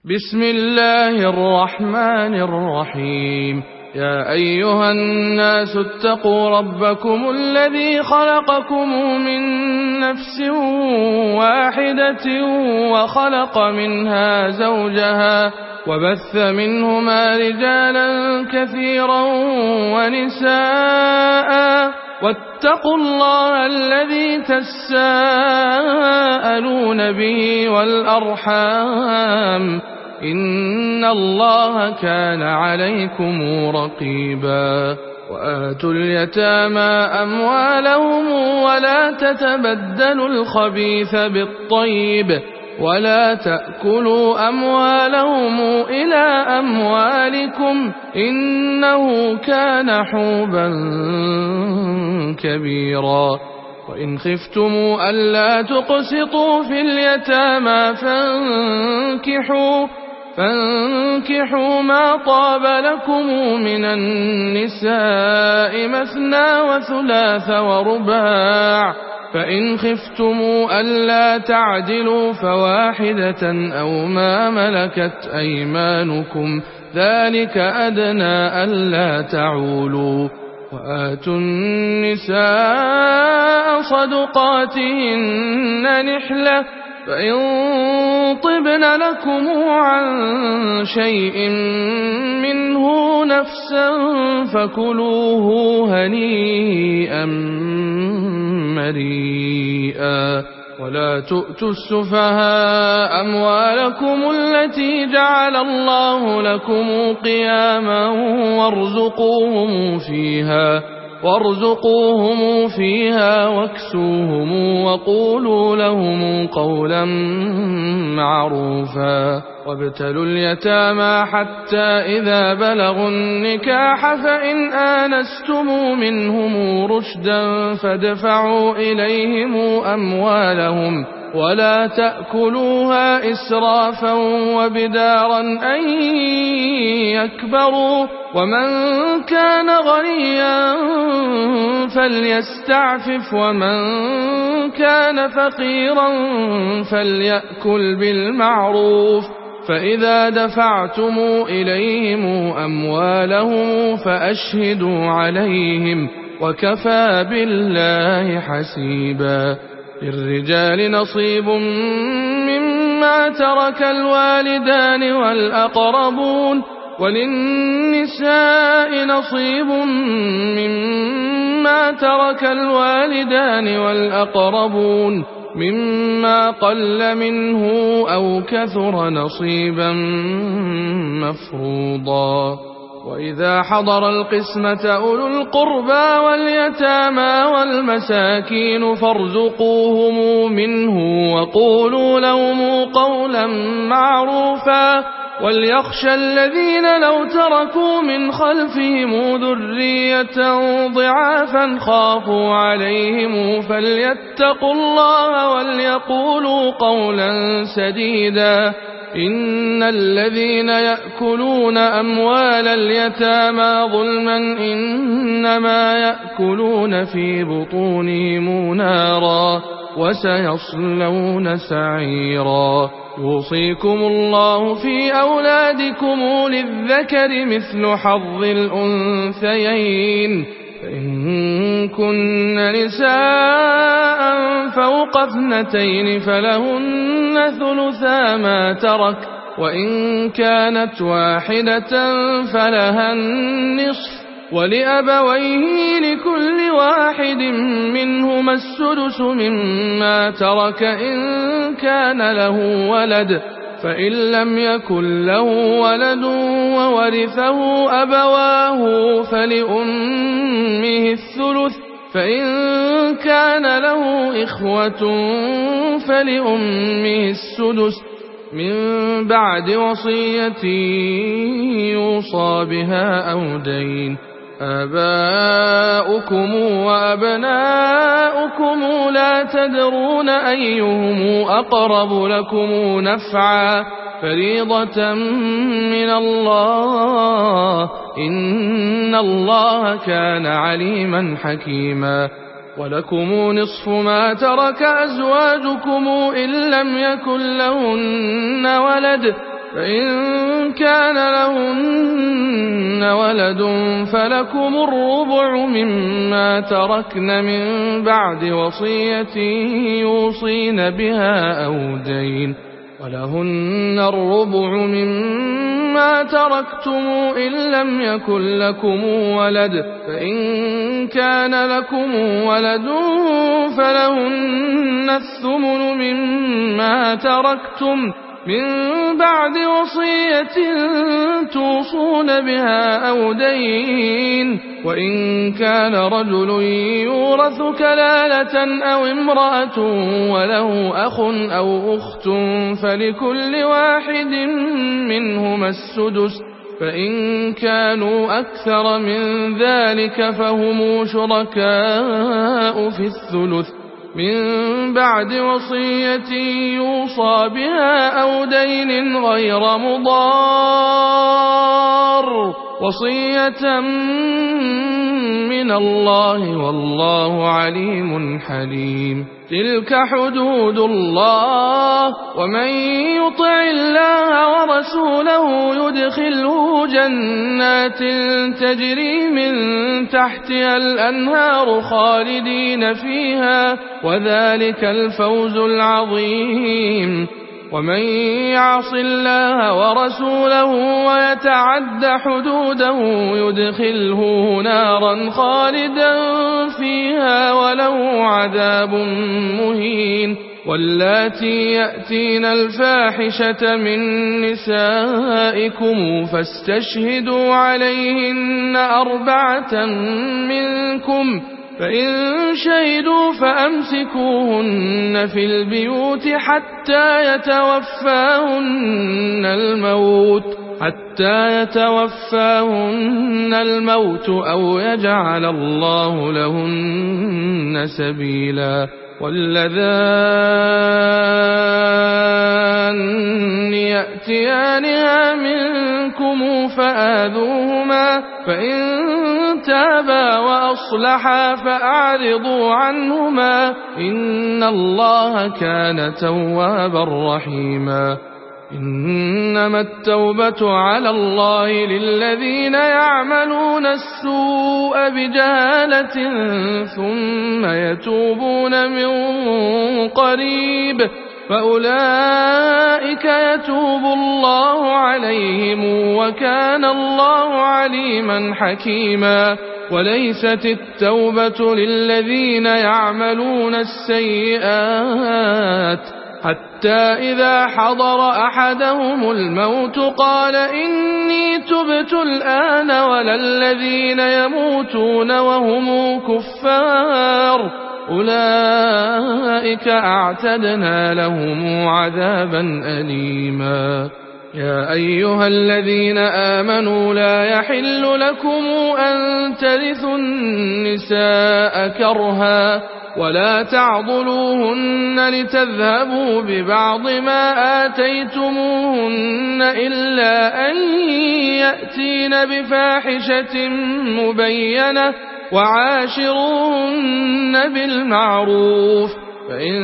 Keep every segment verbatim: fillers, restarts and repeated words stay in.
بسم الله الرحمن الرحيم. يا أيها الناس اتقوا ربكم الذي خلقكم من نفس واحدة وخلق منها زوجها وبث منهما رجالا كثيرا ونساء واتقوا الله الذي تساءلون به والأرحام إن الله كان عليكم رقيبا. وآتوا اليتامى أموالهم ولا تتبدلوا الخبيث بالطيب ولا تأكلوا أموالهم إلى أموالكم إنه كان حوبا كبيرا. وإن خفتموا ألا تقسطوا في اليتامى فانكحوا فانكحوا ما طاب لكم من النساء مثنى وثلاث ورباع، فإن خفتموا ألا تعدلوا فواحدة أو ما ملكت أيمانكم ذلك أدنى ألا تعولوا. وآتوا النساء صدقاتهن نحلة فإن طبن لكم عن شيء منه نفسا فكلوه هنيئا مريئا. ولا تؤتوا السفهاء أموالكم التي جعل الله لكم قياما وارزقوهم فيها وارزقوهم فيها واكسوهم وقولوا لهم قولا معروفا. وابتلوا اليتامى حتى إذا بلغوا النكاح فإن آنستم منهم رشدا فادفعوا إليهم أموالهم ولا تأكلوها إسرافا وبدارا أن يكبروا. ومن كان غنيا فليستعفف ومن كان فقيرا فليأكل بالمعروف. فإذا دفعتم إليهم أموالهم فأشهدوا عليهم وكفى بالله حسيبا. للرجال نصيب مما ترك الوالدان والأقربون وللنساء نصيب مما ترك الوالدان والأقربون مما قل منه أو كثر نصيبا مفروضا. وإذا حضر القسمة أولو القربى واليتامى والمساكين فارزقوهم منه وقولوا لهم قولا معروفا. وليخشى الذين لو تركوا من خلفهم ذرية ضعافا خافوا عليهم فليتقوا الله وليقولوا قولا سديدا. إن الذين يأكلون أموال اليتامى ظلما إنما يأكلون في بطونهم نارا وسيصلون سعيرا. يوصيكم الله في أولادكم للذكر مثل حظ الأنثيين، فإن كن نساء فوق اثنتين فلهن ثلثا ما ترك، وإن كانت واحدة فلها النصف، ولأبويه لكل واحد منهما السدس مما ترك إن كان له ولد، فإن لم يكن له ولد وورثه أبواه فلأمه الثلث، فإن كان له إخوة فلأمه السدس من بعد وصية يوصى بها أو دين. آباؤكم وأبناؤكم لا تدرون أيهم أقرب لكم نفعا فريضة من الله إن الله كان عليما حكيما. ولكم نصف ما ترك أزواجكم إن لم يكن لهن ولد، فإن كان لهن ولد فلكم الربع مما تركن من بعد وصية يوصين بها أو دين ولهن الربع مما تركتم إن لم يكن لكم ولد فإن كان لكم ولد فلهن الثمن مما تركتم من بعد وصية توصون بها أو دين وإن كان رجل يورث كلالة أو امرأة وله أخ أو أخت فلكل واحد منهما السدس فإن كانوا أكثر من ذلك فهم شركاء في الثلث من بعد وصية يوصى بها أو دين غير مضار وصية من الله والله عليم حليم تلك حدود الله ومن يطع الله ورسوله يدخله جنات تجري من تحتها الأنهار خالدين فيها وذلك الفوز العظيم ومن يعص الله ورسوله ويتعد حدوده يدخله نارا خالدا فيها وله عذاب مهين واللاتي يأتين الفاحشة من نسائكم فاستشهدوا عليهن أربعة منكم فإن شهدوا فأمسكوهن في البيوت حتى يتوفاهن الموت حتى يتوفاهن الموت أو يجعل الله لهن سبيلا واللذان يأتيانها منكم فآذوهما فإن تابا وأصلحا فأعرضوا عنهما إن الله كان توابا رحيما إنما التوبة على الله للذين يعملون السوء بجهالة ثم يتوبون من قريب فأولئك يتوب الله عليهم وكان الله عليما حكيما وليست التوبة للذين يعملون السيئات حتى إذا حضر أحدهم الموت قال إني تبت الآن ولا الذين يموتون وهم كفار أولئك أعتدنا لهم عذابا أليما يا أيها الذين آمنوا لا يحل لكم أن ترثوا النساء كرها ولا تعضلوهن لتذهبوا ببعض ما آتيتموهن إلا أن يأتين بفاحشة مبينة وعاشروهن بالمعروف فإن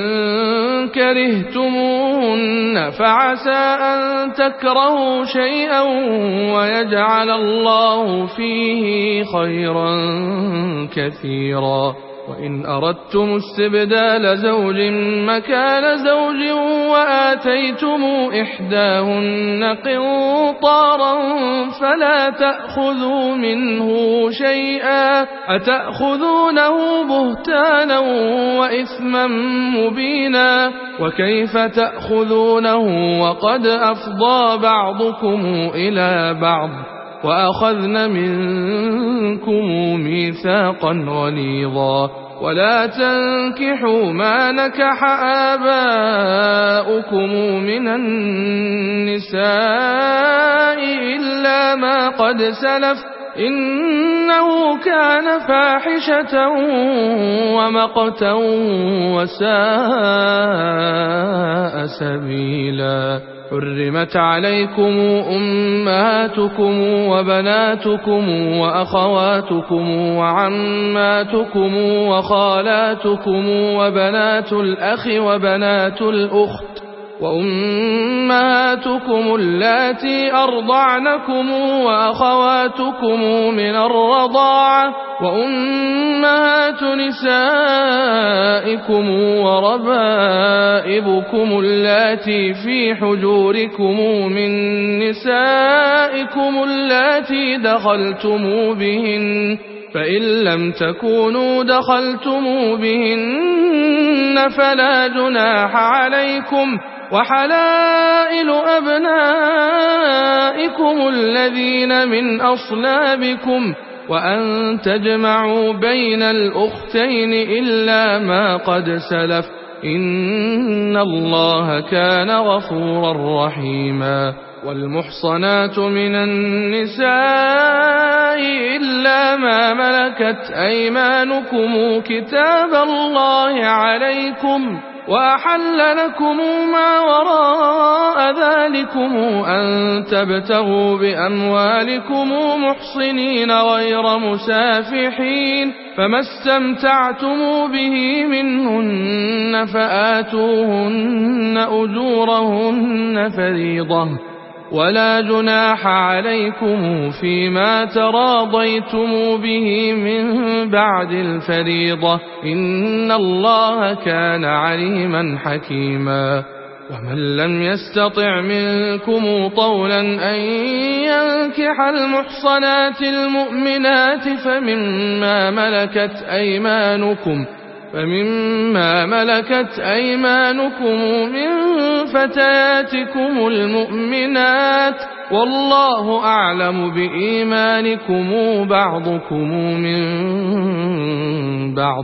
كرهتموهن فعسى أن تكرهوا شيئا ويجعل الله فيه خيرا كثيرا وإن أردتم استبدال زوج مكان زوج وآتيتم إحداهن قنطارا فلا تأخذوا منه شيئا أتأخذونه بهتانا وإثما مبينا وكيف تأخذونه وقد أفضى بعضكم إلى بعض وأخذن منكم ميثاقا غليظا ولا تنكحوا ما نكح آباؤكم من النساء إلا ما قد سلف إنه كان فاحشة ومقتا وساء سبيلا حرمت عليكم أمهاتكم وبناتكم وأخواتكم وعماتكم وخالاتكم وبنات الأخ وبنات الأخت وأمهاتكم اللاتي أرضعنكم وأخواتكم من الرضاعة وأمهات نسائكم وربائبكم اللاتي في حجوركم من نسائكم اللاتي دخلتم بهن فإن لم تكونوا دخلتم بهن فلا جناح عليكم وحلائل أبنائكم الذين من أصلابكم وأن تجمعوا بين الأختين إلا ما قد سلف إن الله كان غفورا رحيما والمحصنات من النساء إلا ما ملكت أيمانكم كتاب الله عليكم وأحل لكم ما وراء ذلكم أن تبتغوا بأموالكم محصنين غير مسافحين فما استمتعتم به منهن فآتوهن أجورهن فريضة ولا جناح عليكم فيما تراضيتم به من بعد الفريضة إن الله كان عليما حكيما ومن لم يستطع منكم طولا أن ينكح المحصنات المؤمنات فمما ملكت أيمانكم فمما ملكت أيمانكم من فتياتكم المؤمنات والله أعلم بإيمانكم بعضكم من بعض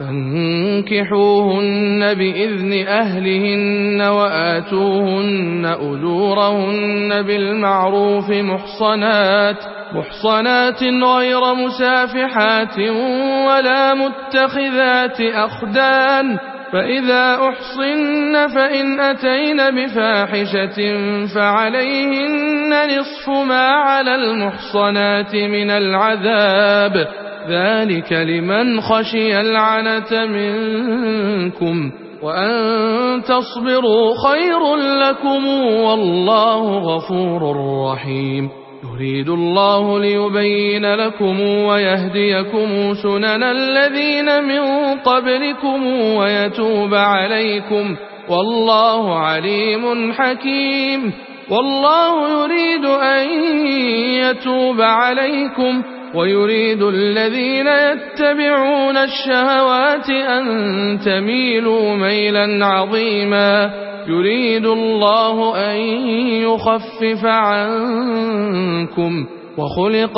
فانكحوهن بإذن أهلهن وآتوهن أجورهن بالمعروف محصنات محصنات غير مسافحات ولا متخذات أخدان فإذا أحصن فإن أتين بفاحشة فعليهن نصف ما على المحصنات من العذاب ذلك لمن خشي العنة منكم وأن تصبروا خير لكم والله غفور رحيم يريد الله ليبين لكم ويهديكم سنن الذين من قبلكم ويتوب عليكم والله عليم حكيم والله يريد أن يتوب عليكم ويريد الذين يتبعون الشهوات أن تميلوا ميلا عظيما يريد الله أن يخفف عنكم وخلق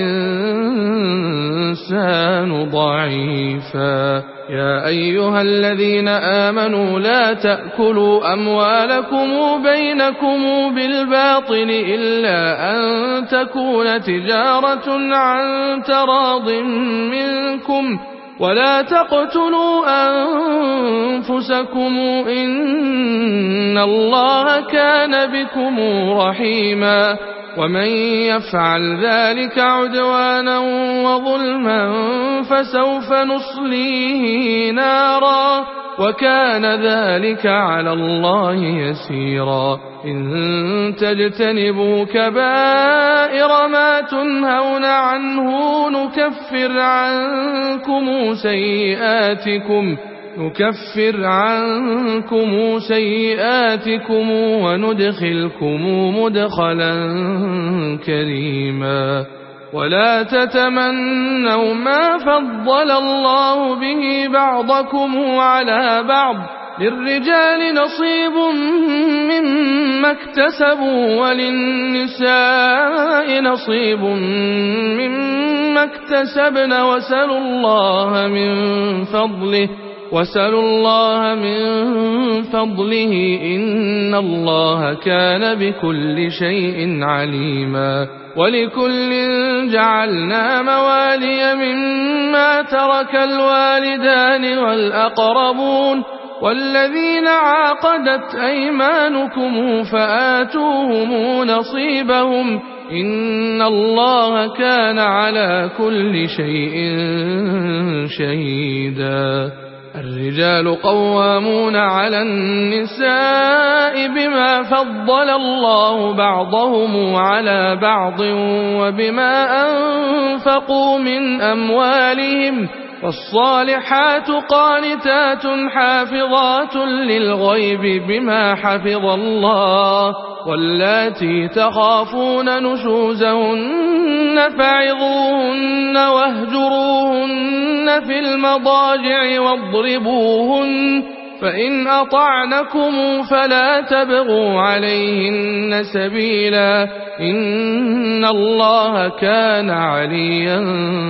الإنسان ضعيفا يا أيها الذين آمنوا لا تأكلوا أموالكم بينكم بالباطل إلا أن تكون تجارة عن تراض منكم ولا تقتلوا أنفسكم إن الله كان بكم رحيما ومن يفعل ذلك عدوانا وظلما فسوف نصليه نارا وكان ذلك على الله يسيرا إن تجتنبوا كبائر ما تنهون عنه نكفر عنكم سيئاتكم نكفر عنكم سيئاتكم وندخلكم مدخلا كريما ولا تتمنوا ما فضل الله به بعضكم على بعض للرجال نصيب مما اكتسبوا وللنساء نصيب مما اكتسبن وسلوا الله من فضله وسلوا الله من فضله إن الله كان بكل شيء عليما ولكل جعلنا موالي مما ترك الوالدان والأقربون والذين عاقدت أيمانكم فآتوهم نصيبهم إن الله كان على كل شيء شهيدا الرجال قوامون على النساء بما فضل الله بعضهم على بعض وبما أنفقوا من أموالهم، والصالحات قانتات حافظات للغيب بما حفظ الله، واللاتي تخافون نشوزهن فعظوهن واهجروهن في المضاجع واضربوهن، فإن أطعنكم فلا تبغوا عليهن سبيلا، إن الله كان عليا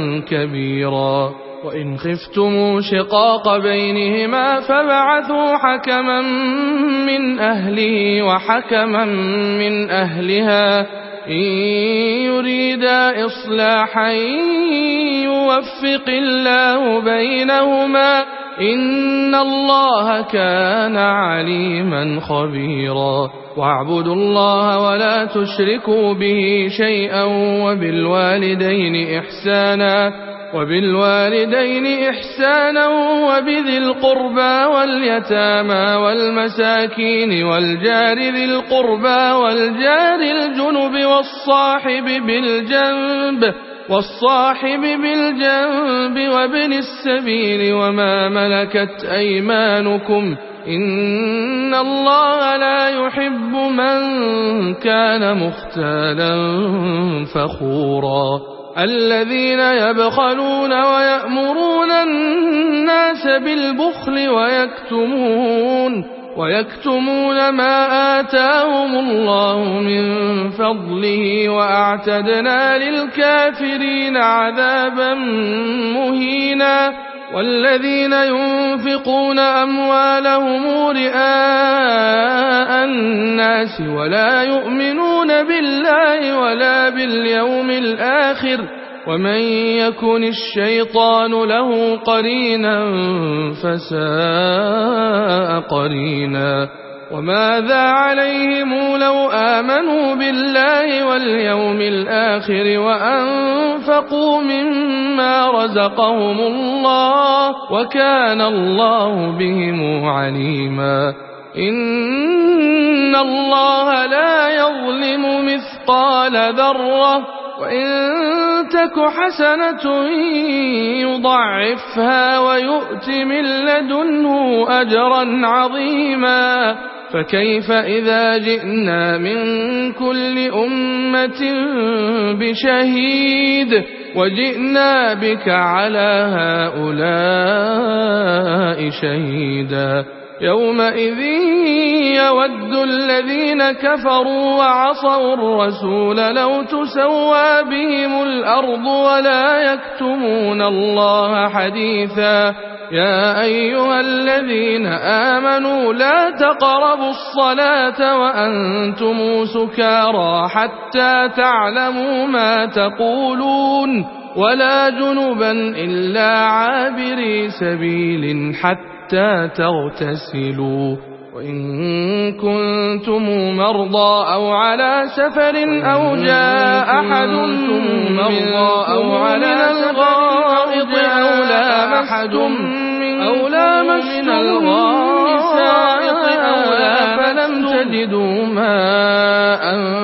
كبيرا. وإن خفتم شقاق بينهما فابعثوا حكما من أهله وحكما من أهلها إن يريدا إصلاحا يوفق الله بينهما، إن الله كان عليما خبيرا. واعبدوا الله ولا تشركوا به شيئا وبالوالدين إحسانا وبالوالدين إحسانا وبذي القربى واليتامى والمساكين والجار ذي القربى والجار الجنب والصاحب بالجنب والصاحب بالجنب وابن السبيل وما ملكت أيمانكم، إن الله لا يحب من كان مختالا فخورا. الذين يبخلون ويأمرون الناس بالبخل ويكتمون ويكتمون ما آتاهم الله من فضله، وأعتدنا للكافرين عذابا مهينا. والذين ينفقون أموالهم رئاء الناس ولا يؤمنون بالله ولا باليوم الآخر، ومن يكن الشيطان له قرينا فساء قرينا. وماذا عليهم لو آمنوا بالله واليوم الآخر وأنفقوا مما رزقهم الله، وكان الله بهم عليما. إن الله لا يظلم مثقال ذرة، وإن تك حسنة يضعفها ويؤت من لدنه أجرا عظيما. فكيف إذا جئنا من كل أمة بشهيد وجئنا بك على هؤلاء شهيدا، يومئذ يود الذين كفروا وعصوا الرسول لو تسوى بهم الأرض ولا يكتمون الله حديثا. يا أيها الذين آمنوا لا تقربوا الصلاة وأنتم سكارى حتى تعلموا ما تقولون، ولا جنبا إلا عابري سبيل حتى تغتسلوا، وإن كنتم مرضى أو على سفر أو جاء أحد مرضى أو على الغائط أو لامستم أو لامستم النساء فلم تجدوا ماء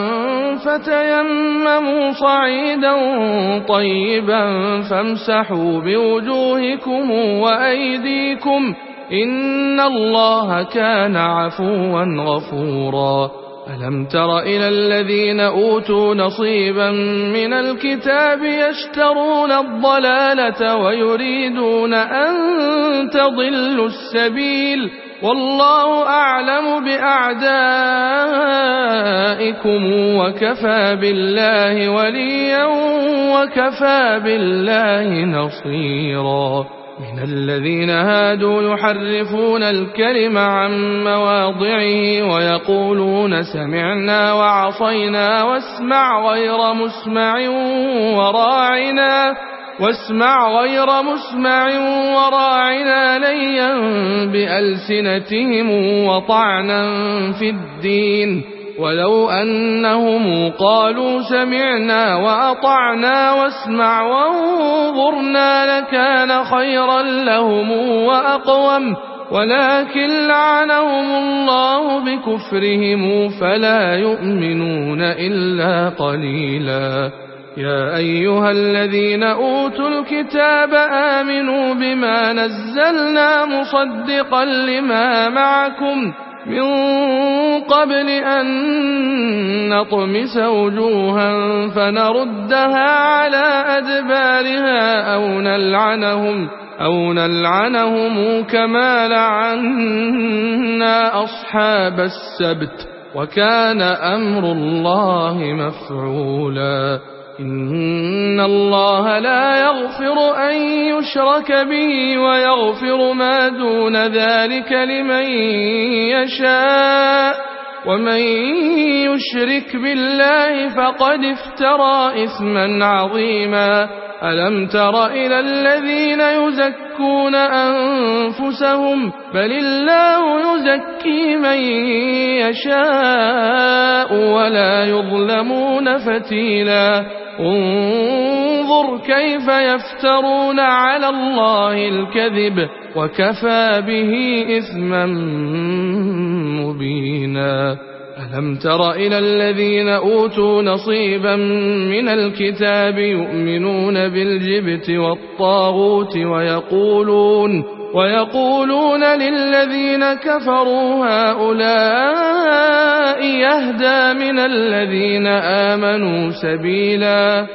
فتيمموا صعيدا طيبا فامسحوا بوجوهكم وأيديكم، إن الله كان عفوا غفورا. ألم تر إلى الذين أوتوا نصيبا من الكتاب يشترون الضلالة ويريدون أن تضلوا السبيل، والله أعلم بأعدائكم وكفى بالله وليا وكفى بالله نصيرا. من الذين هادوا يحرفون الكلم عن مواضعه ويقولون سمعنا وعصينا واسمع غير مسمع وراعنا واسمع غير مسمع وراعنا ليا بألسنتهم وطعنا في الدين، ولو أنهم قالوا سمعنا وأطعنا واسمع وانظرنا لكان خيرا لهم وأقوم، ولكن لعنهم الله بكفرهم فلا يؤمنون إلا قليلا. يا أيها الذين أوتوا الكتاب آمنوا بما نزلنا مصدقا لما معكم من قبل أن نطمس وجوها فنردها على أدبارها أو نلعنهم أو نلعنهم كما لعنا أصحاب السبت وكان أمر الله مفعولا. إن الله لا يغفر أن يشرك به ويغفر ما دون ذلك لمن يشاء، ومن يشرك بالله فقد افترى إثما عظيما. ألم تر إلى الذين يزكون أنفسهم بل الله يزكي من يشاء ولا يظلمون فتيلا. انظر كيف يفترون على الله الكذب وكفى به إثما مبينا. ألم تر إلى الذين أوتوا نصيبا من الكتاب يؤمنون بالجبت والطاغوت ويقولون, ويقولون للذين كفروا هؤلاء يهدى من الذين آمنوا سبيلا.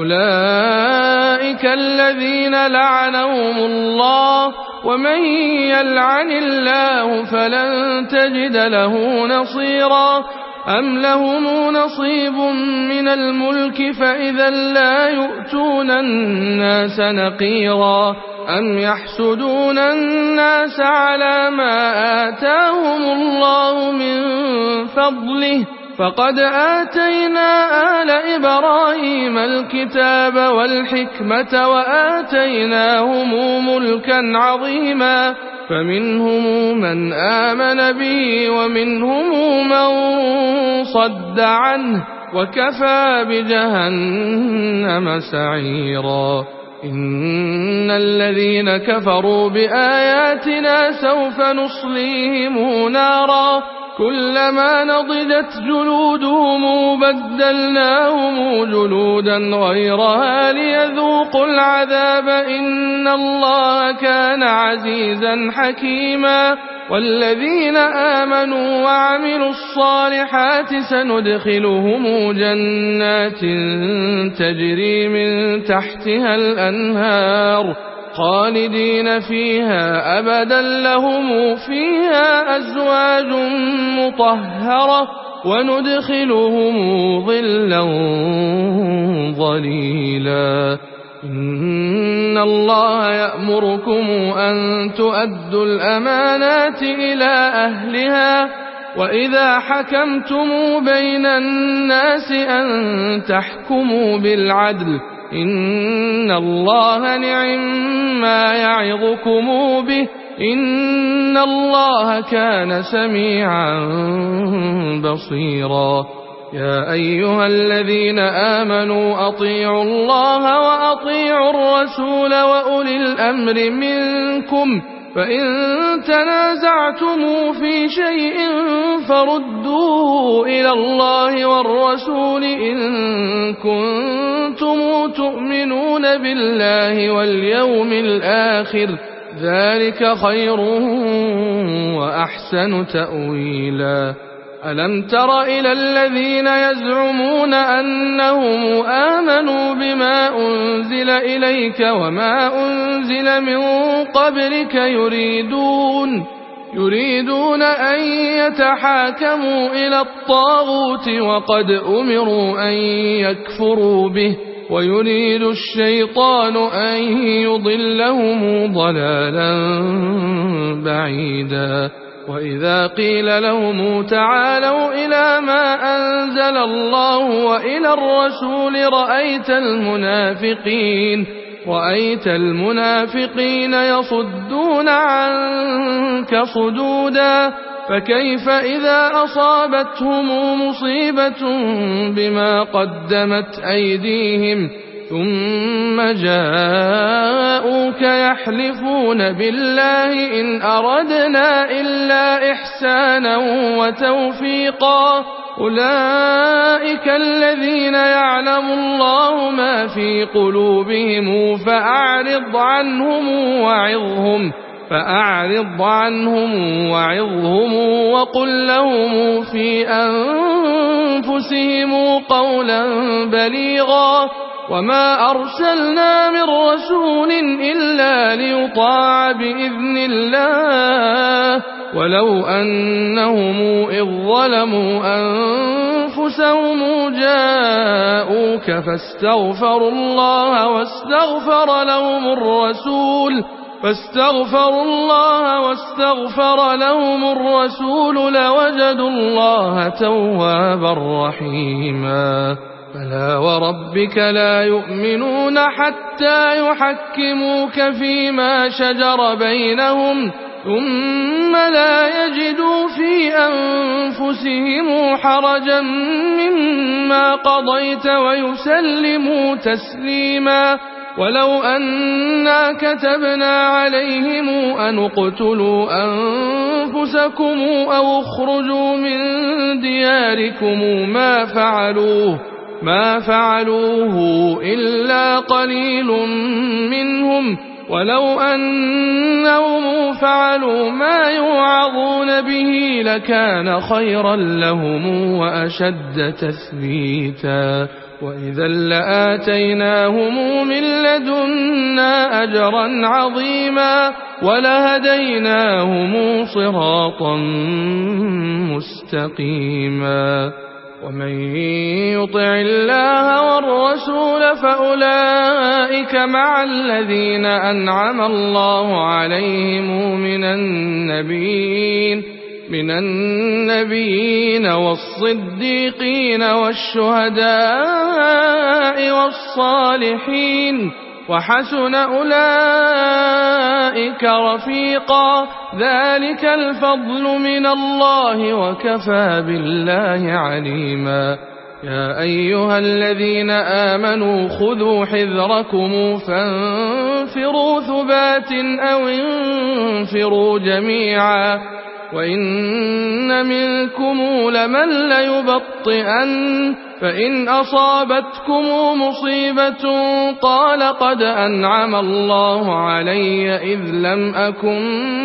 أولئك الذين لعنهم الله ومن يلعن الله فلن تجد له نصيرا. أم لهم نصيب من الملك فإذا لا يؤتون الناس نقيرا. أم يحسدون الناس على ما آتاهم الله من فضله فقد آتينا آل إبراهيم الكتاب والحكمة وآتيناهم ملكا عظيما. فمنهم من آمن به ومنهم من صد عنه وكفى بجهنم سعيرا. إن الذين كفروا بآياتنا سوف نصليهم نارا كلما نضجت جلودهم بدلناهم جلودا غيرها ليذوقوا العذاب إن الله كان عزيزا حكيما. والذين آمنوا وعملوا الصالحات سندخلهم جنات تجري من تحتها الأنهار خالدين فيها أبدا لهم فيها أزواج مطهرة وندخلهم ظلا ظليلا. إن الله يأمركم أن تؤدوا الأمانات إلى أهلها وإذا حكمتم بين الناس أن تحكموا بالعدل إن الله نعما يعظكم به إن الله كان سميعا بصيرا. يا أيها الذين آمنوا أطيعوا الله وأطيعوا الرسول وأولي الأمر منكم فإن تنازعتم في شيء فردوه إلى الله والرسول إن كنتم تؤمنون بالله واليوم الآخر ذلك خير وأحسن تأويلا. ألم تر إلى الذين يزعمون أنهم آمنوا بما أنزل إليك وما أنزل من قبلك يريدون يريدون أن يتحاكموا إلى الطاغوت وقد أمروا أن يكفروا به ويريد الشيطان أن يضلهم ضلالا بعيدا. وإذا قيل لهم تعالوا إلى ما أنزل الله وإلى الرسول رأيت المنافقين رأيت المنافقين يصدون عنك صدودا فكيف إذا أصابتهم مصيبة بما قدمت أيديهم ثم جاءوك يحلفون بالله إن أردنا إلا إحسانا وتوفيقا أولئك الذين يعلم الله ما في قلوبهم فأعرض عنهم وعظهم فأعرض عنهم وعظهم وقل لهم في أنفسهم قولا بليغا وما أرسلنا من رسول إلا ليطاع بإذن الله ولو أنهم إذ ظلموا أنفسهم جاءوك فاستغفروا الله واستغفر لهم الرسول فاستغفروا الله واستغفر لهم الرسول لوجدوا الله توابا رحيما فلا وربك لا يؤمنون حتى يحكموك فيما شجر بينهم ثم لا يجدوا في أنفسهم حرجا مما قضيت ويسلموا تسليما ولو أنا كتبنا عليهم أن اقتلوا أنفسكم أو اخرجوا من دياركم ما فعلوه ما فعلوه إلا قليل منهم ولو أنهم فعلوا ما يوعظون به لكان خيرا لهم وأشد تثبيتا وإذا لآتيناهم من لدنا أجرا عظيما ولهديناهم صراطا مستقيما ومن يطع الله والرسول فأولئك مع الذين أنعم الله عليهم من النبيين من النبيين والصديقين والشهداء والصالحين وحسن أولئك رفيقا ذلك الفضل من الله وكفى بالله عليما يا أيها الذين آمنوا خذوا حذركم فانفروا ثبات أو انفروا جميعا وإن منكم لمن ليبطئن فإن أصابتكم مصيبة قال قد أنعم الله علي إذ لم أكن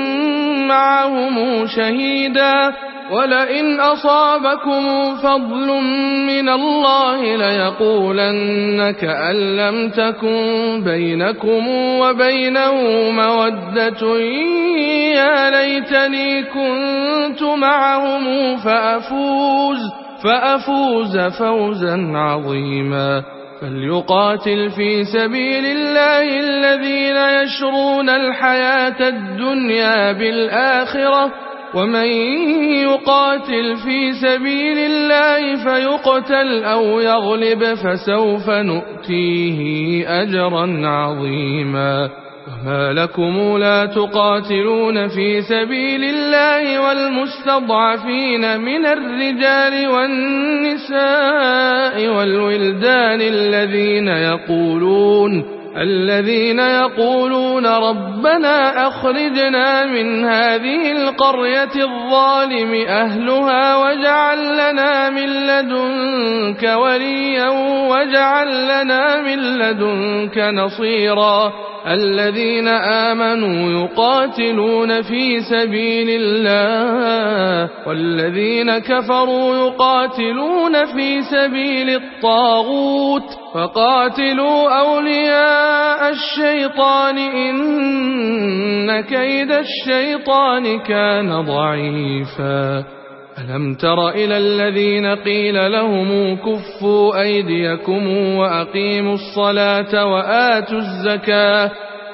معهم شهيدا ولئن أصابكم فضل من الله ليقولن كأن لم تكن بينكم وبينه مودة يا ليتني كنت معهم فأفوز فأفوز فوزا عظيما فليقاتل في سبيل الله الذين يشرون الحياة الدنيا بالآخرة ومن يقاتل في سبيل الله فيقتل أو يغلب فسوف نؤتيه أجرا عظيما وما لكم لا تقاتلون في سبيل الله والمستضعفين من الرجال والنساء والولدان الذين يقولون الذين يقولون ربنا أخرجنا من هذه القرية الظالم أهلها واجعل لنا من لدنك وليا واجعل لنا من لدنك نصيرا الذين آمنوا يقاتلون في سبيل الله والذين كفروا يقاتلون في سبيل الطاغوت فقاتلوا أولياء الشيطان إن كيد الشيطان كان ضعيفا ألم تر إلى الذين قيل لهم كفوا أيديكم وأقيموا الصلاة وآتوا الزكاة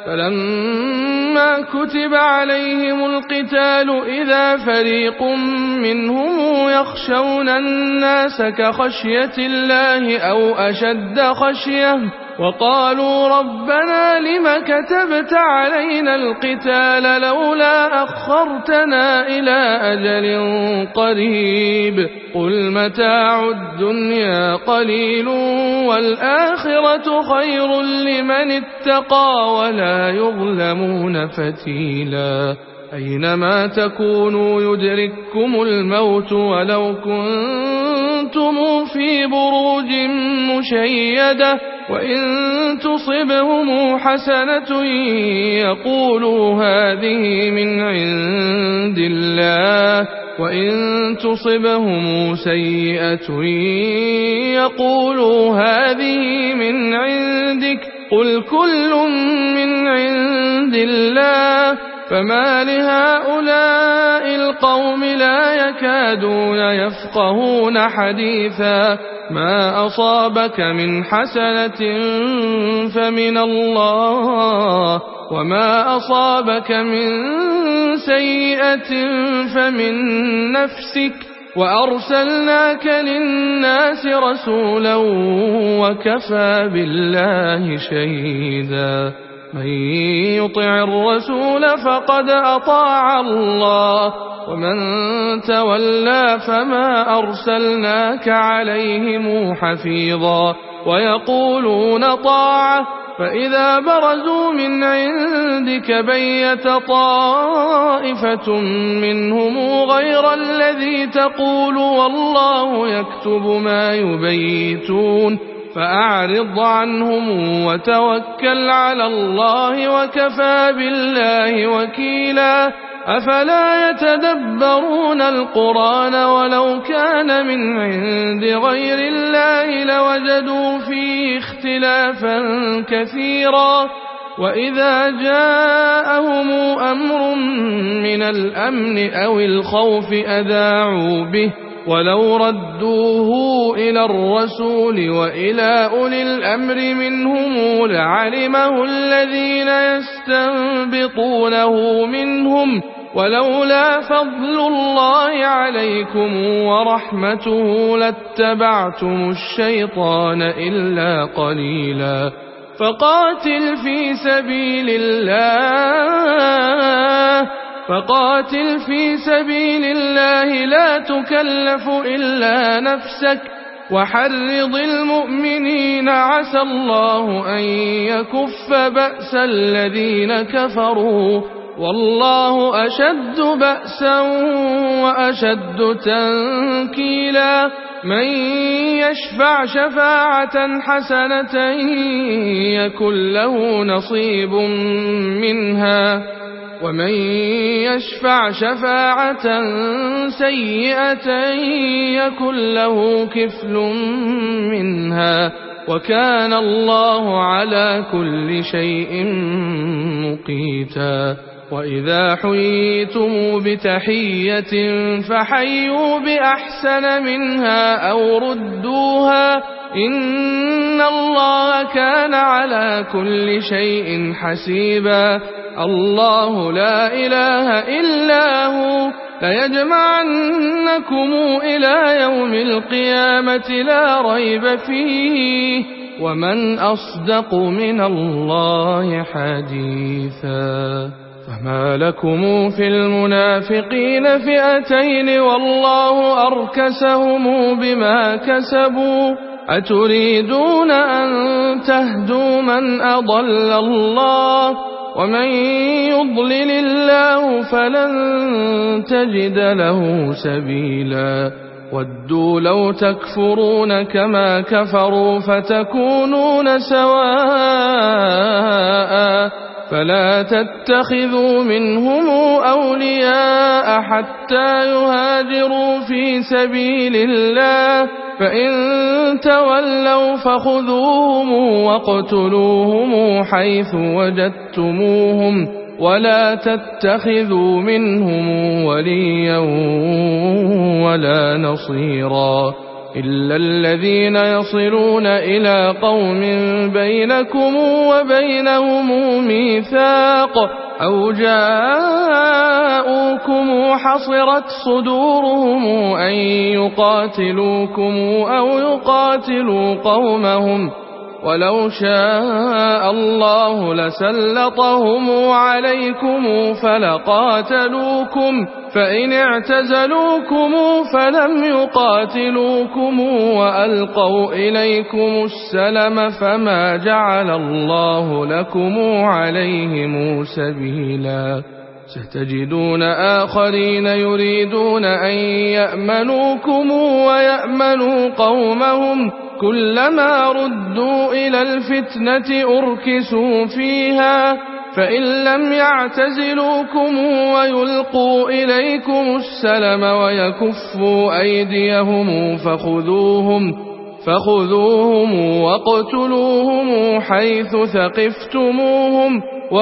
فلما كتب عليهم القتال إذا فريق منهم يخشون الناس كخشية الله أو أشد خشية وقالوا ربنا لم كتبت علينا القتال لولا أخرتنا إلى أجل قريب قل متاع الدنيا قليل والآخرة خير لمن اتقى ولا يظلمون فتيلا أينما تكونوا يدرككم الموت ولو كنتم في بروج مشيدة وإن تصبهم حسنة يقولوا هذه من عند الله وإن تصبهم سيئة يقولوا هذه من عندك قل كل من عند الله فما لهؤلاء القوم لا يكادون يفقهون حديثا ما أصابك من حسنة فمن الله وما أصابك من سيئة فمن نفسك وأرسلناك للناس رسولا وكفى بالله شهيدا من يطع الرسول فقد أطاع الله ومن تولى فما أرسلناك عليهم حفيظا ويقولون طاعة فإذا برزوا من عندك بيت طائفة منهم غير الذي تقول والله يكتب ما يبيتون فأعرض عنهم وتوكل على الله وكفى بالله وكيلا أفلا يتدبرون القرآن ولو كان من عند غير الله لوجدوا فيه اختلافا كثيرا وإذا جاءهم أمر من الأمن أو الخوف أذاعوا به ولو ردوه إلى الرسول وإلى أولي الأمر منهم لعلمه الذين يستنبطونه منهم ولولا فضل الله عليكم ورحمته لاتبعتم الشيطان إلا قليلا فقاتل في سبيل الله فقاتل في سبيل الله لا تكلف إلا نفسك وحرض المؤمنين عسى الله أن يكف بأس الذين كفروا والله أشد بأسا وأشد تنكيلا من يشفع شفاعة حسنة يكن له نصيب منها ومن يشفع شفاعة سيئة يكن له كفل منها وكان الله على كل شيء مقيتا وإذا حييتم بتحية فحيوا بأحسن منها أو ردوها إن الله كان على كل شيء حسيبا الله لا إله إلا هو ليجمعنكم إلى يوم القيامة لا ريب فيه ومن أصدق من الله حديثا فما لكم في المنافقين فئتين والله أركسهم بما كسبوا أتريدون أن تهدوا من أضل الله ومن يضلل الله فلن تجد له سبيلا ودوا لو تكفرون كما كفروا فتكونون سواء فلا تتخذوا منهم أولياء حتى يهاجروا في سبيل الله فإن تولوا فخذوهم واقتلوهم حيث وجدتموهم ولا تتخذوا منهم وليا ولا نصيرا إلا الذين يصلون إلى قوم بينكم وبينهم ميثاق أو جاءوكم حصرت صدورهم أن يقاتلوكم أو يقاتلوا قومهم ولو شاء الله لسلطهم عليكم فلقاتلوكم فإن اعتزلوكم فلم يقاتلوكم وألقوا إليكم السلم فما جعل الله لكم عليهم سبيلا ستجدون آخرين يريدون أن يأمنوكم ويأمنوا قومهم كلما ردوا إلى الفتنة أركسوا فيها فإن لم يعتزلوكم ويلقوا إليكم السلم ويكفوا أيديهم فخذوهم فخذوهم واقتلوهم حيث ثقفتموهم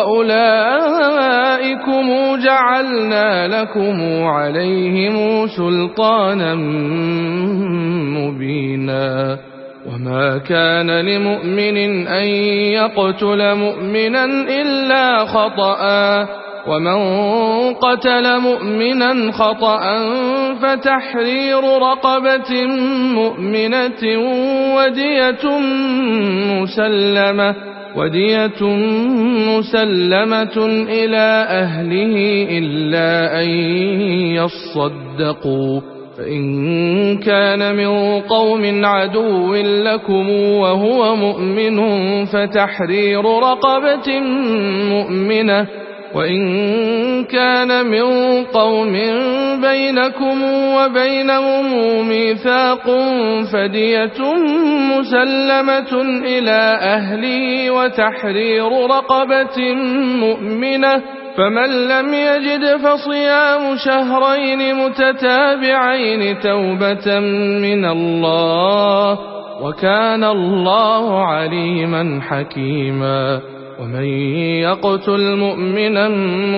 وأولئكم جعلنا لكم عليهم سلطانا مبينا وما كان لمؤمن أن يقتل مؤمنا إلا خطأ ومن قتل مؤمنا خطأ فتحرير رقبة مؤمنة ودية مسلمة ودية مسلمة إلى أهله إلا أن يصدقوا فإن كان من قوم عدو لكم وهو مؤمن فتحرير رقبة مؤمنة وإن كان من قوم بينكم وبينهم ميثاق فدية مسلمة إلى أهله وتحرير رقبة مؤمنة فمن لم يجد فصيام شهرين متتابعين توبة من الله وكان الله عليما حكيما ومن يقتل مؤمنا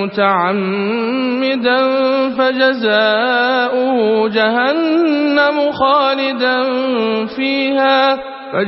متعمدا فجزاؤه جهنم خالدا فيها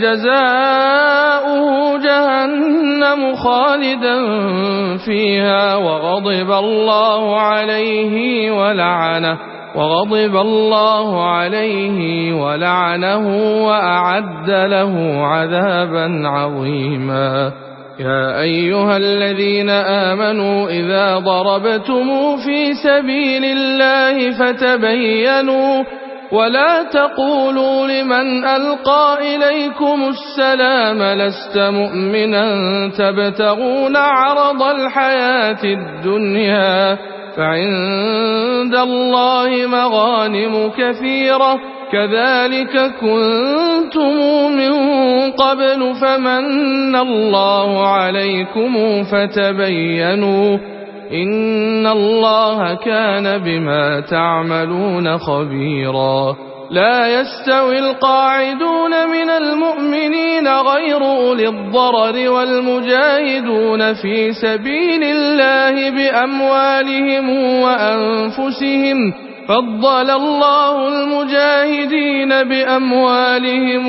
فجزاؤه جهنم خالدا فيها وغضب الله عليه ولعنه وغضب الله عليه ولعنه وأعد له عذابا عظيما يا أيها الذين آمنوا إذا ضربتم في سبيل الله فتبينوا ولا تقولوا لمن ألقى إليكم السلام لست مؤمنا تبتغون عرض الحياة الدنيا فعند الله مغانم كثيرة كذلك كنتم من قبل فمن الله عليكم فتبينوا إن الله كان بما تعملون خبيرا لا يستوي القاعدون من المؤمنين غير أولي الضرر والمجاهدون في سبيل الله بأموالهم وأنفسهم فضل الله المجاهدين بأموالهم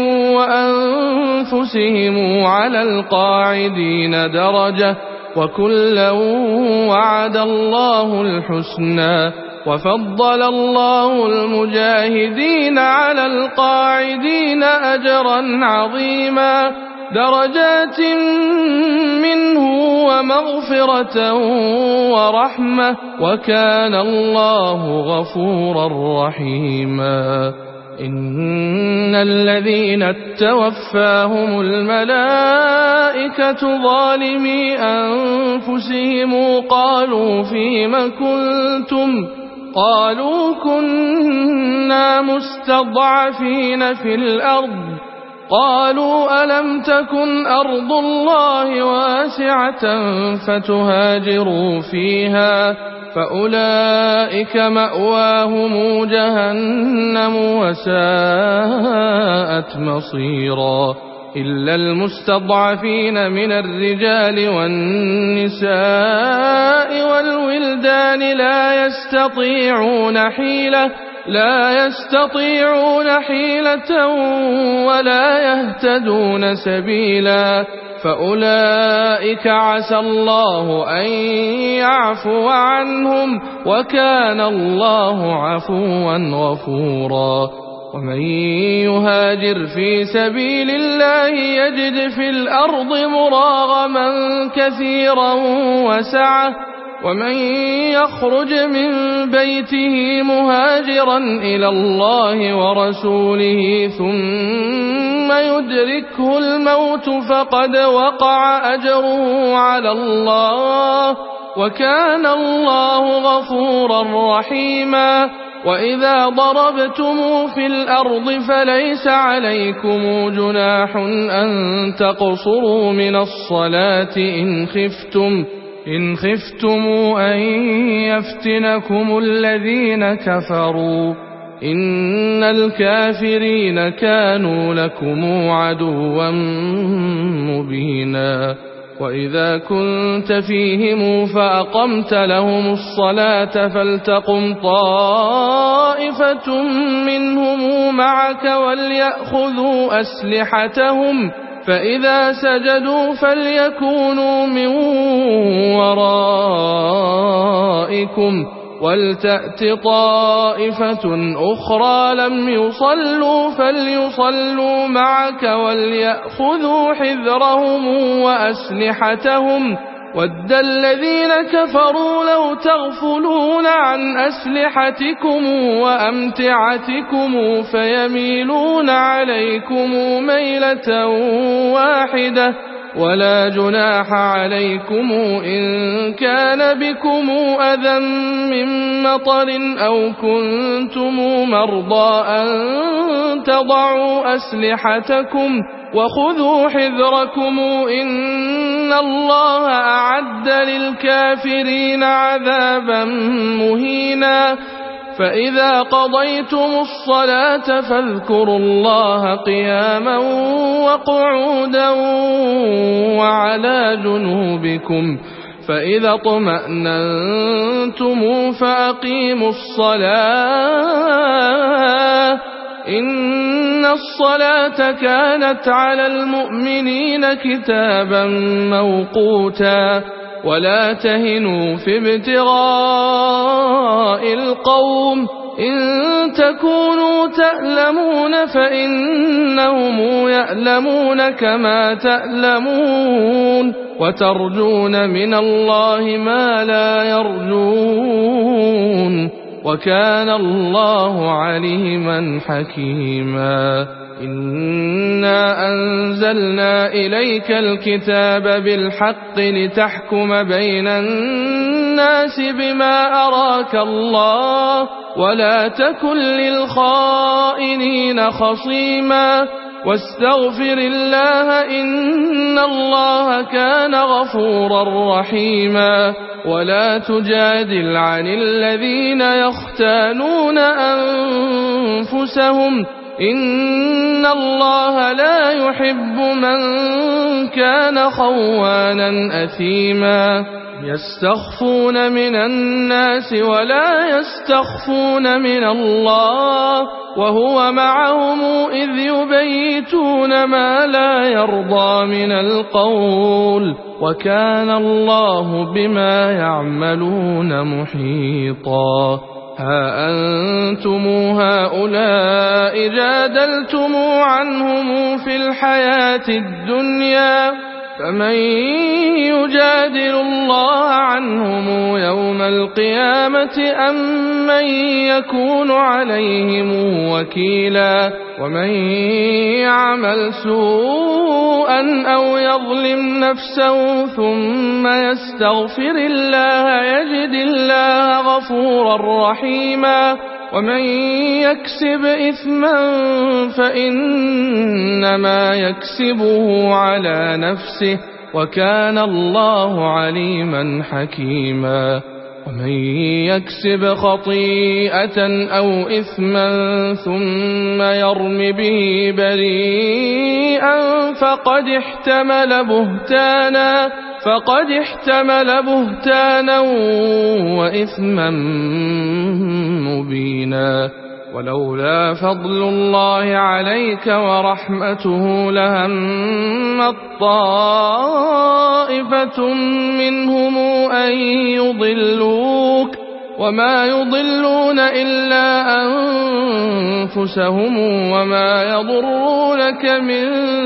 وأنفسهم على القاعدين درجة وكلا وعد الله الحسنى وفضل الله المجاهدين على القاعدين أجرا عظيما درجات منه ومغفرة ورحمة وكان الله غفورا رحيما إن الذين توفاهم الملائكة ظالمي أنفسهم قالوا فيم كنتم قالوا كنا مستضعفين في الأرض قالوا ألم تكن أرض الله واسعة فتهاجروا فيها فأولئك مأواهم جهنم وساءت مصيرا إلا المستضعفين من الرجال والنساء والولدان لا يستطيعون حيلة لا يستطيعون حيلة ولا يهتدون سبيلا فأولئك عسى الله أن يعفو عنهم وكان الله عفوا غفورا ومن يهاجر في سبيل الله يجد في الأرض مراغما كثيرا وسعة ومن يخرج من بيته مهاجرا إلى الله ورسوله ثم يدركه الموت فقد وقع أجره على الله وكان الله غفورا رحيما. وإذا ضربتم في الأرض فليس عليكم جناح أن تقصروا من الصلاة إن خفتم إن خفتم أن يفتنكم الذين كفروا إن الكافرين كانوا لكم عدوا مبينا. وإذا كنت فيهم فأقمت لهم الصلاة فلتقم طائفة منهم معك وليأخذوا أسلحتهم فإذا سجدوا فليكونوا من ورائكم ولتأت طائفة أخرى لم يصلوا فليصلوا معك وليأخذوا حذرهم وأسلحتهم ود الذين كفروا لو تغفلون عن أسلحتكم وأمتعتكم فيميلون عليكم ميلة واحدة ولا جناح عليكم إن كان بكم أذى من مطر أو كنتم مرضى أن تضعوا أسلحتكم وخذوا حذركم إن الله أعد للكافرين عذابا مهينا. فإذا قضيتم الصلاة فاذكروا الله قياما وقعودا وعلى جنوبكم فإذا اطمأننتم فأقيموا الصلاة إن الصلاة كانت على المؤمنين كتابا موقوتا. ولا تهنوا في ابتغاء القوم إن تكونوا تألمون فإنهم يألمون كما تألمون وترجون من الله ما لا يرجون وكان الله عليما حكيما. إنا أنزلنا إليك الكتاب بالحق لتحكم بين الناس بما أراك الله ولا تكن للخائنين خصيما واستغفر الله إن الله كان غفورا رحيما. ولا تجادل عن الذين يختانون أنفسهم إن الله لا يحب من كان خوانا أثيما. يستخفون من الناس ولا يستخفون من الله وهو معهم إذ يبيتون ما لا يرضى من القول وكان الله بما يعملون محيطا. ها أنتم هؤلاء جادلتم عنهم في الحياة الدنيا فمن يجادل الله عنهم يوم القيامة أم من يكون عليهم وكيلا. ومن يعمل سوءا أو يظلم نفسه ثم يستغفر الله يجد الله غفورا رحيما. ومن يكسب إثما فإنما يكسبه على نفسه وكان الله عليما حكيما. ومن يكسب خطيئة أو إثما ثم يرم به بريئا فقد احتمل بهتانا فقد احتمل بهتانا وإثما مبينا. ولولا فضل الله عليك ورحمته لهمت طائفة منهم أن يضلوك وما يضلون إلا أنفسهم وما يضرونك من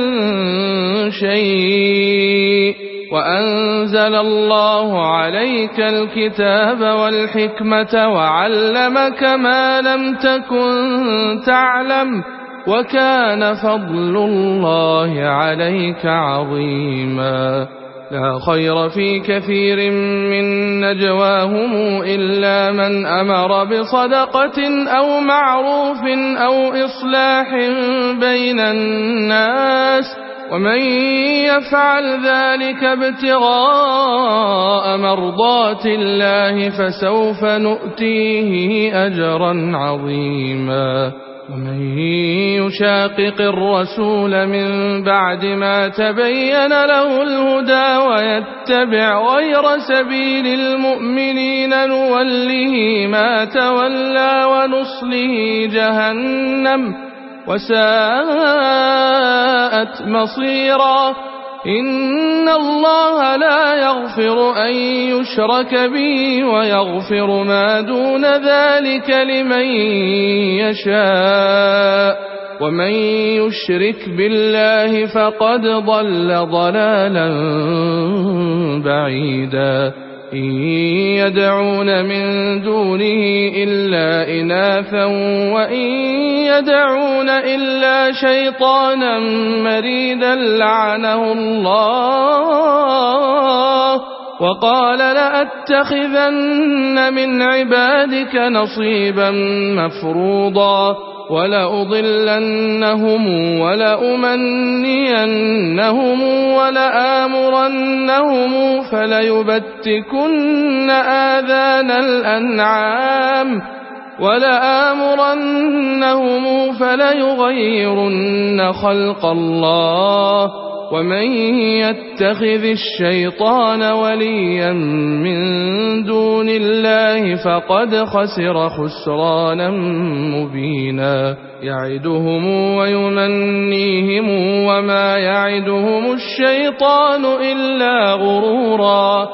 شيء وأنزل الله عليك الكتاب والحكمة وعلمك ما لم تكن تعلم وكان فضل الله عليك عظيما لا خير في كثير من نجواهم إلا من أمر بصدقة أو معروف أو إصلاح بين الناس ومن يفعل ذلك ابتغاء مرضات الله فسوف نؤتيه أجرا عظيما ومن يشاقق الرسول من بعد ما تبين له الهدى ويتبع غير سبيل المؤمنين نوله ما تولى ونصله جهنم وساءت مصيرا إن الله لا يغفر أن يشرك به ويغفر ما دون ذلك لمن يشاء ومن يشرك بالله فقد ضل ضلالا بعيدا إن يدعون من دونه إلا إناثا وإن يدعون إلا شيطانا مريدا لعنه الله وقال لأتخذن من عبادك نصيبا مفروضا ولأضلنهم ولأمنينهم ولآمرنهم فليبتكن آذان الأنعام ولآمرنهم فليغيرن خلق الله ومن يتخذ الشيطان وليا من دون الله فقد خسر خسرانا مبينا يعدهم ويمنيهم وما يعدهم الشيطان إلا غرورا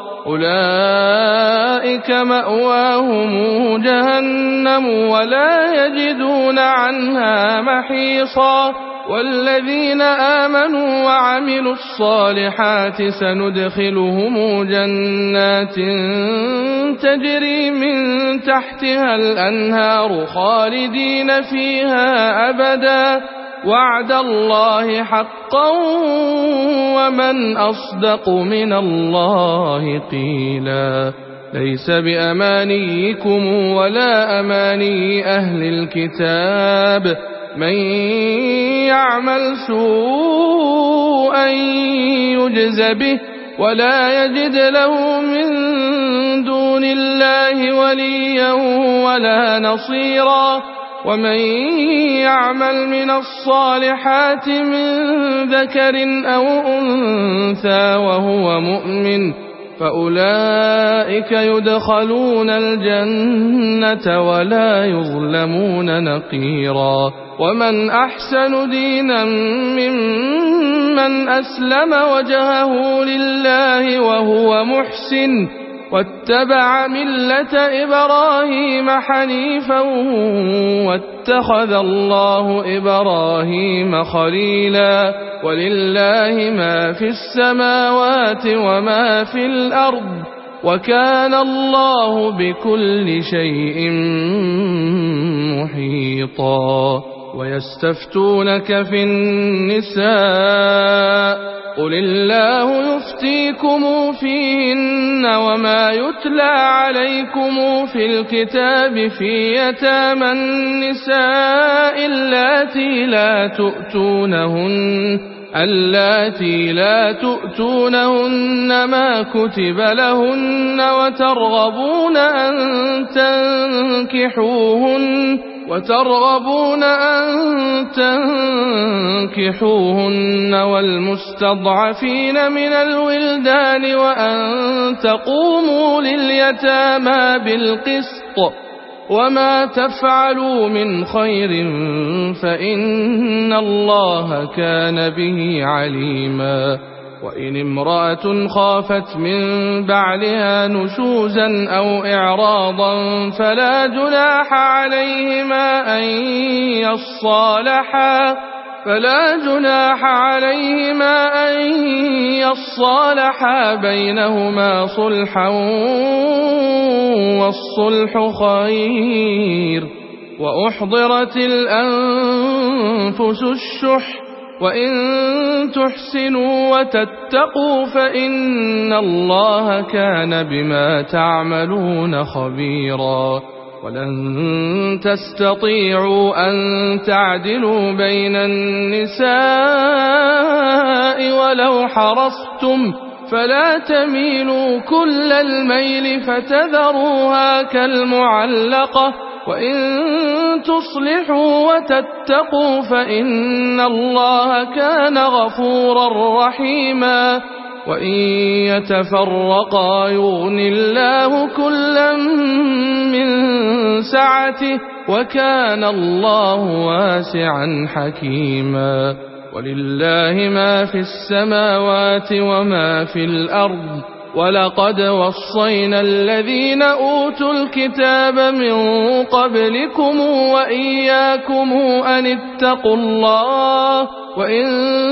أولئك مأواهم جهنم ولا يجدون عنها محيصا والذين آمنوا وعملوا الصالحات سندخلهم جنات تجري من تحتها الأنهار خالدين فيها أبدا وعد الله حقا ومن أصدق من الله قيلا ليس بأمانيكم ولا أماني أهل الكتاب من يعمل سوءا يجز به ولا يجد له من دون الله وليا ولا نصيرا ومن يعمل من الصالحات من ذكر أو أنثى وهو مؤمن فأولئك يدخلون الجنة ولا يظلمون نقيرا ومن أحسن دينا ممن أسلم وجهه لله وهو محسن واتبع ملة إبراهيم حنيفا واتخذ الله إبراهيم خليلا ولله ما في السماوات وما في الأرض وكان الله بكل شيء محيطا ويستفتونك في النساء قل الله يفتيكم فيهن وما يتلى عليكم في الكتاب في يتامى النساء اللاتي لا تؤتونهن اللاتي لا تؤتونهن ما كتب لهن وترغبون أن تنكحوهن وترغبون أن تنكحوهن والمستضعفين من الولدان وأن تقوموا لليتامى بالقسط وما تفعلوا من خير فإن الله كان به عليما وإن امرأة خافت من بعلها نشوزا أو إعراضا فلا جناح عليهما أن يصالحا فلا جناح عليهما أن يصالحا بينهما صلحا والصلح خير. وأحضرت الأنفس الشح وإن تحسنوا وتتقوا فإن الله كان بما تعملون خبيرا. ولن تستطيعوا أن تعدلوا بين النساء ولو حرصتم فلا تميلوا كل الميل فتذروها كالمعلقة وإن تصلحوا وتتقوا فإن الله كان غفورا رحيما. وإن يتفرقا يغن الله كلا من سعته وكان الله واسعا حكيما. ولله ما في السماوات وما في الأرض ولقد وصينا الذين أوتوا الكتاب من قبلكم وإياكم أن اتقوا الله وإن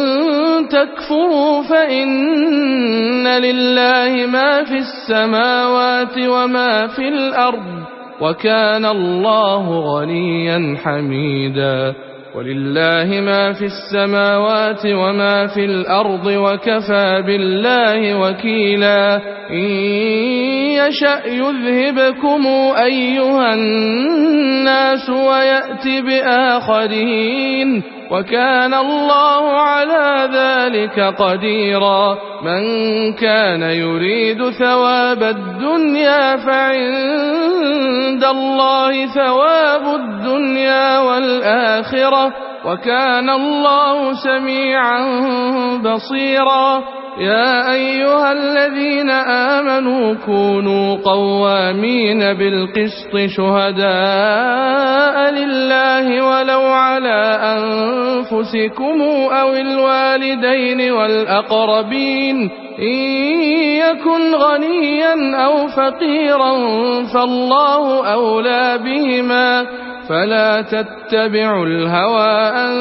تكفروا فإن لله ما في السماوات وما في الأرض وكان الله غنيا حميدا. ولله ما في السماوات وما في الأرض وكفى بالله وكيلا. إن يشأ يذهبكم أيها الناس ويأت بآخرين وكان الله على ذلك قديرا. من كان يريد ثواب الدنيا فعند الله ثواب الدنيا والآخرة وكان الله سميعا بصيرا. يا أيها الذين آمنوا كونوا قوامين بالقسط شهداء لله ولو على أنفسكم أو الوالدين والأقربين إن يكن غنيا أو فقيرا فالله أولى بهما فلا تتبعوا الهوى أن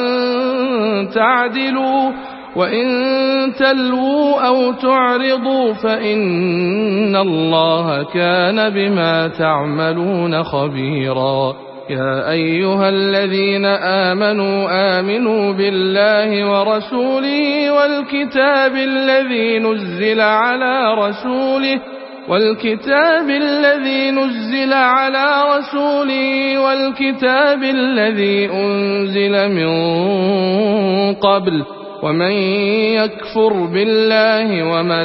تعدلوا وإن تلووا أو تعرضوا فإن الله كان بما تعملون خبيرا. يا أيها الذين آمنوا آمنوا بالله ورسوله والكتاب الذي نزل على رسوله والكتاب الذي نزل على رسوله والكتاب الذي أنزل من قبل ومن يكفر بالله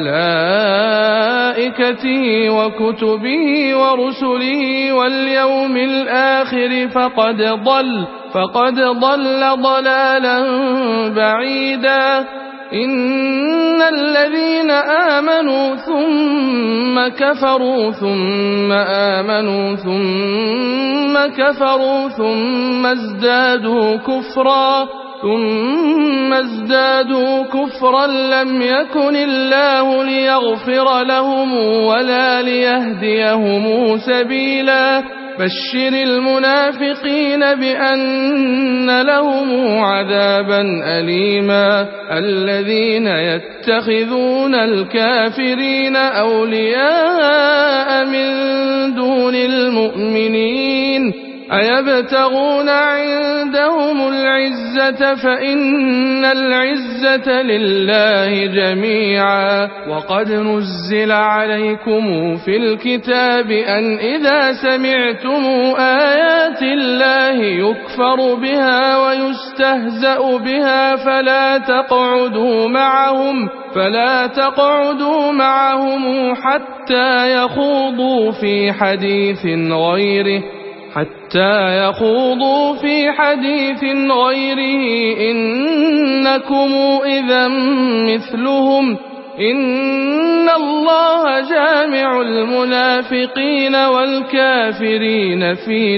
وملائكته وكتبه ورسله واليوم الآخر فقد ضل فقد ضل ضلالا بعيدا. إن الذين آمنوا ثم كفروا ثم آمنوا ثم كفروا ثم ازدادوا كفرا ثم ازدادوا كفرا لم يكن الله ليغفر لهم ولا ليهديهم سبيلا. بشر المنافقين بأن لهم عذابا أليما. الذين يتخذون الكافرين أولياء من دون المؤمنين أيبتغون عندهم العزة فإن العزة لله جميعا. وقد نزل عليكم في الكتاب أن إذا سمعتم آيات الله يكفر بها ويستهزأ بها فلا تقعدوا معهم فلا تقعدوا معهم حتى يخوضوا في حديث غيره حتى يخوضوا في حديث غيره إنكم إذا مثلهم إن الله جامع المنافقين والكافرين في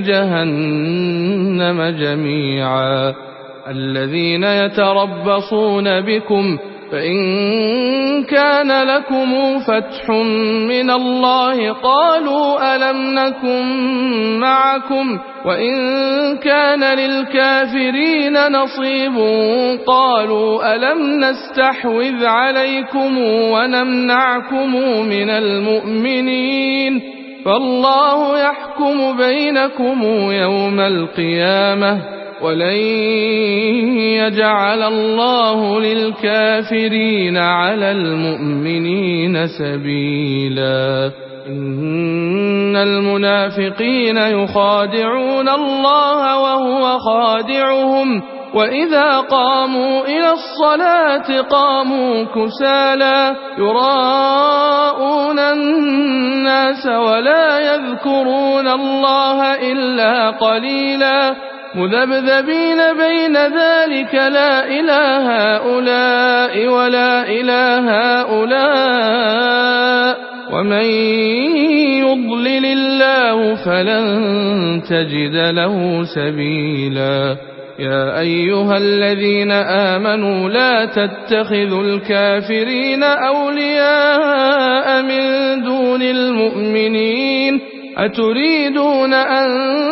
جهنم جميعا. الذين يتربصون بكم فإن كان لكم فتح من الله قالوا ألم نكن معكم وإن كان للكافرين نصيب قالوا ألم نستحوذ عليكم ونمنعكم من المؤمنين فالله يحكم بينكم يوم القيامة ولن يجعل الله للكافرين على المؤمنين سبيلا إن المنافقين يخادعون الله وهو خادعهم وإذا قاموا إلى الصلاة قاموا كسالى يراءون الناس ولا يذكرون الله إلا قليلا مذبذبين بين ذلك لا إله هؤلاء ولا إله هؤلاء ومن يضلل الله فلن تجد له سبيلا يا أيها الذين آمنوا لا تتخذوا الكافرين أولياء من دون المؤمنين أتريدون أن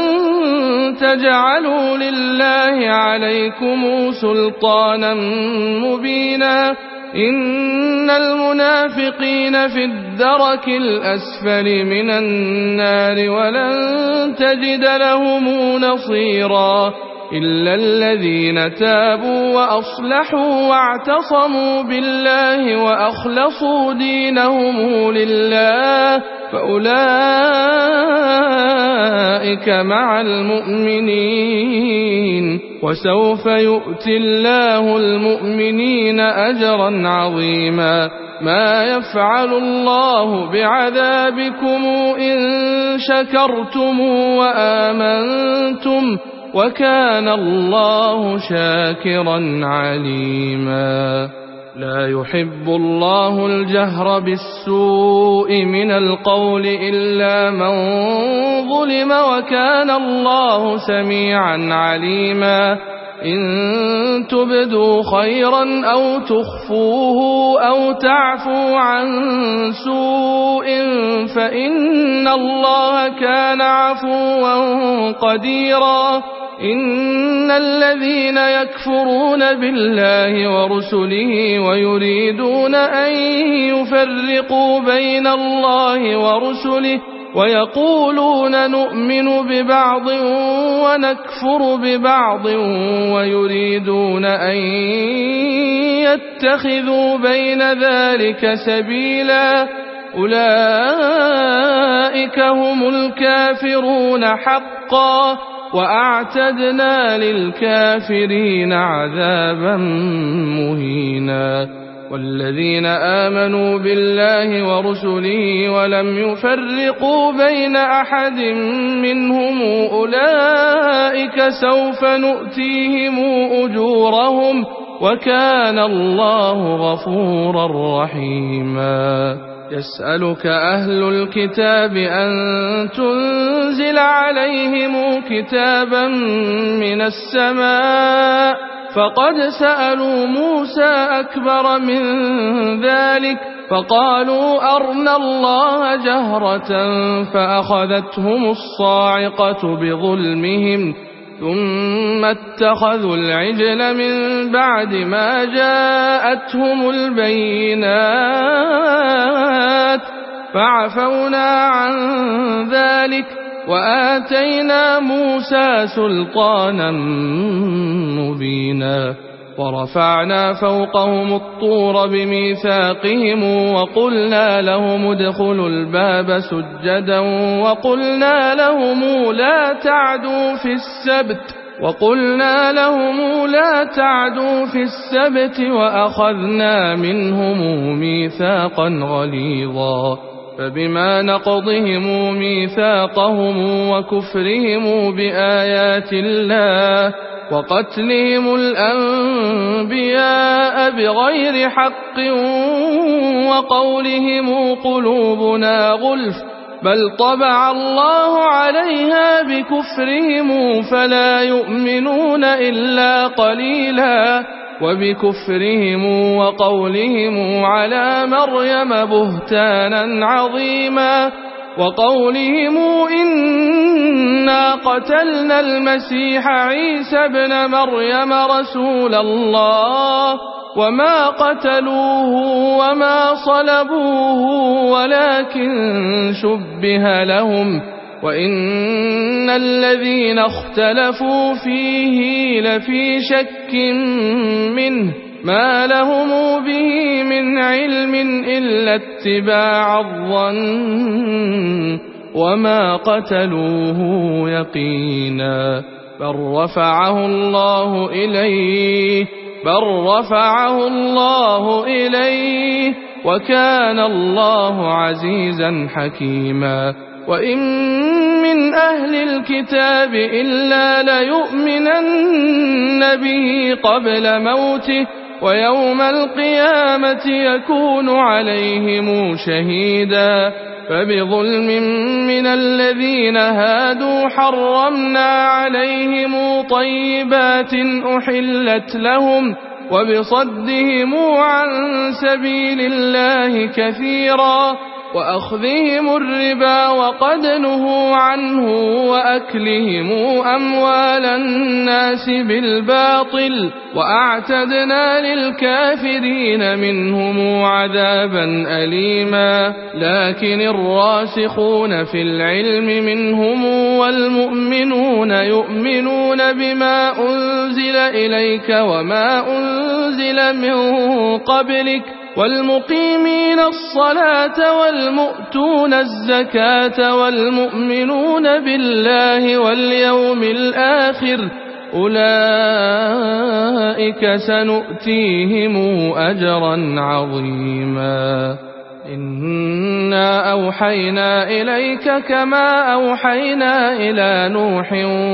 تجعلوا لله عليكم سلطانا مبينا إن المنافقين في الدرك الأسفل من النار ولن تجد لهم نصيرا إلا الذين تابوا وأصلحوا واعتصموا بالله وأخلصوا دينهم لله فأولئك مع المؤمنين وسوف يؤتي الله المؤمنين أجرا عظيما ما يفعل الله بعذابكم إن شكرتم وآمنتم وكان الله شاكرا عليما لا يحب الله الجهر بالسوء من القول إلا من ظلم وكان الله سميعا عليما إن تبدوا خيرا أو تخفوه أو تعفوا عن سوء فإن الله كان عفوا قديرا إن الذين يكفرون بالله ورسله ويريدون أن يفرقوا بين الله ورسله ويقولون نؤمن ببعض ونكفر ببعض ويريدون أن يتخذوا بين ذلك سبيلا أولئك هم الكافرون حقا وأعتدنا للكافرين عذابا مهينا والذين آمنوا بالله ورسله ولم يفرقوا بين أحد منهم أولئك سوف نؤتيهم أجورهم وكان الله غفورا رحيما يسألك أهل الكتاب أن تنزل عليهم كتابا من السماء فقد سألوا موسى أكبر من ذلك فقالوا أرنا الله جهرة فأخذتهم الصاعقة بظلمهم ثم اتخذوا العجل من بعد ما جاءتهم البينات فعفونا عن ذلك وآتينا موسى سلطانا مبينا ورفعنا فوقهم الطور بميثاقهم وقلنا لهم ادخلوا الباب سجدا وقلنا لهم لا تعدوا في السبت وقلنا لهم لا تعدوا في السبت وأخذنا منهم ميثاقا غليظا فبما نقضهم ميثاقهم وكفرهم بآيات الله وقتلهم الأنبياء بغير حق وقولهم قلوبنا غلف بل طبع الله عليها بكفرهم فلا يؤمنون إلا قليلا وبكفرهم وقولهم على مريم بهتانا عظيما وقولهم إنا قتلنا المسيح عيسى ابن مريم رسول الله وما قتلوه وما صلبوه ولكن شبه لهم وإن الذين اختلفوا فيه لفي شك منه ما لهم به من علم إلا اتباع الظن وما قتلوه يقينا بل رفعه الله إليه بل رفعه الله إليه وكان الله عزيزا حكيما وإن من أهل الكتاب إلا ليؤمنن به قبل موته ويوم القيامة يكون عليهم شهيدا فبظلم من الذين هادوا حرمنا عليهم طيبات أحلت لهم وبصدهم عن سبيل الله كثيرا وأخذهم الربا وقد نهوا عنه وأكلهم أموال الناس بالباطل وأعتدنا للكافرين منهم عذابا أليما لكن الراسخون في العلم منهم والمؤمنون يؤمنون بما أنزل إليك وما أنزل من قبلك والمقيمين الصلاة والمؤتون الزكاة والمؤمنون بالله واليوم الآخر أولئك سنؤتيهم أجرا عظيما إنا أوحينا إليك كما أوحينا إلى نوح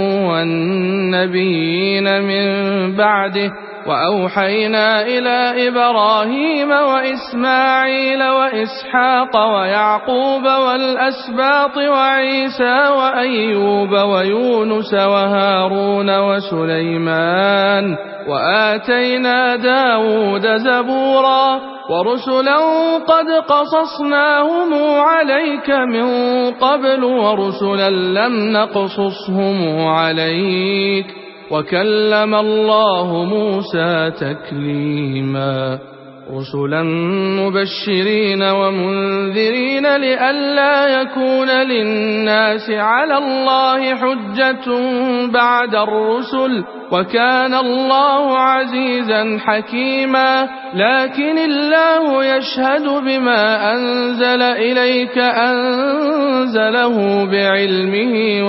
والنبيين من بعده وأوحينا إلى إبراهيم وإسماعيل وإسحاق ويعقوب والأسباط وعيسى وأيوب ويونس وهارون وسليمان وآتينا داود زبورا ورسلا قد قصصناهم عليك من قبل ورسلا لم نقصصهم عليك وكلم الله موسى تكليما رسلا مبشرين ومنذرين لئلا يكون للناس على الله حجة بعد الرسل وكان الله عزيزا حكيما لكن الله يشهد بما أنزل إليك أنزله بعلمه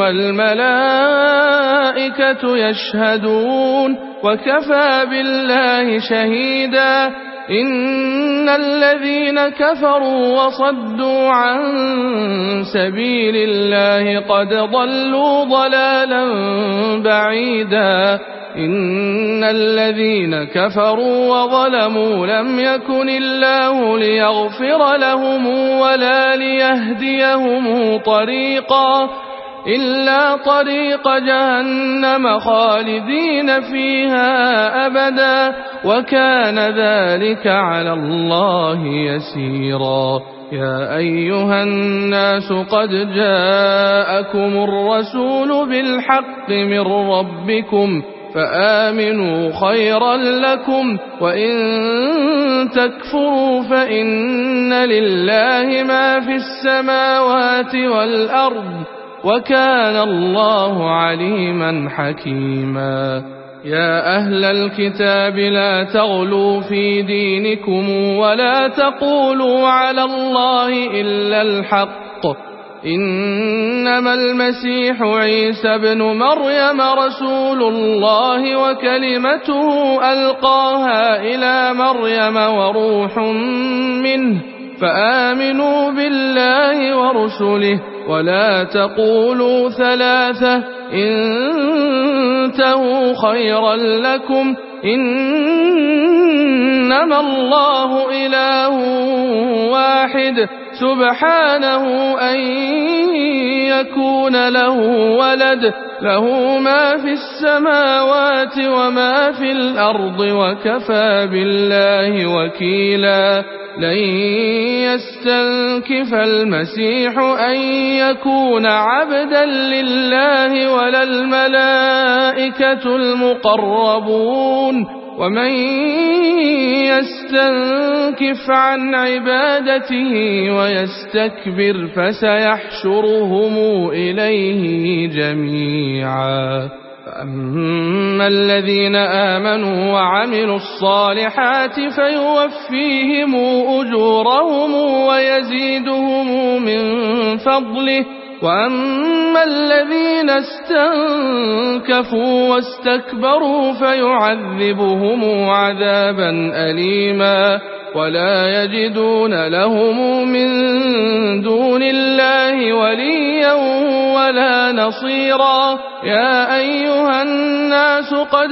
والملائكة يشهدون وكفى بالله شهيدا إن الذين كفروا وصدوا عن سبيل الله قد ضلوا ضلالا بعيدا إن الذين كفروا وظلموا لم يكن الله ليغفر لهم ولا ليهديهم طريقا إلا طريق جهنم خالدين فيها أبدا وكان ذلك على الله يسيرا يا أيها الناس قد جاءكم الرسول بالحق من ربكم فآمنوا خيرا لكم وإن تكفروا فإن لله ما في السماوات والأرض وكان الله عليما حكيما يا أهل الكتاب لا تغلوا في دينكم ولا تقولوا على الله إلا الحق إنما المسيح عيسى ابن مريم رسول الله وكلمته ألقاها إلى مريم وروح منه فآمنوا بالله ورسله ولا تقولوا ثلاثة انتهوا خيرا لكم إنما الله إله واحد سبحانه أن يكون له ولد له ما في السماوات وما في الأرض وكفى بالله وكيلا لن يستنكف المسيح أن يكون عبدا لله ولا الملائكة المقربون ومن يستنكف عن عبادته ويستكبر فسيحشرهم إليه جميعا فأما الذين آمنوا وعملوا الصالحات فيوفيهم أجورهم ويزيدهم من فضله وأما الذين استنكفوا واستكبروا فيعذبهم عذابا أليما ولا يجدون لهم من دون الله وليا ولا نصيرا يا أيها الناس قد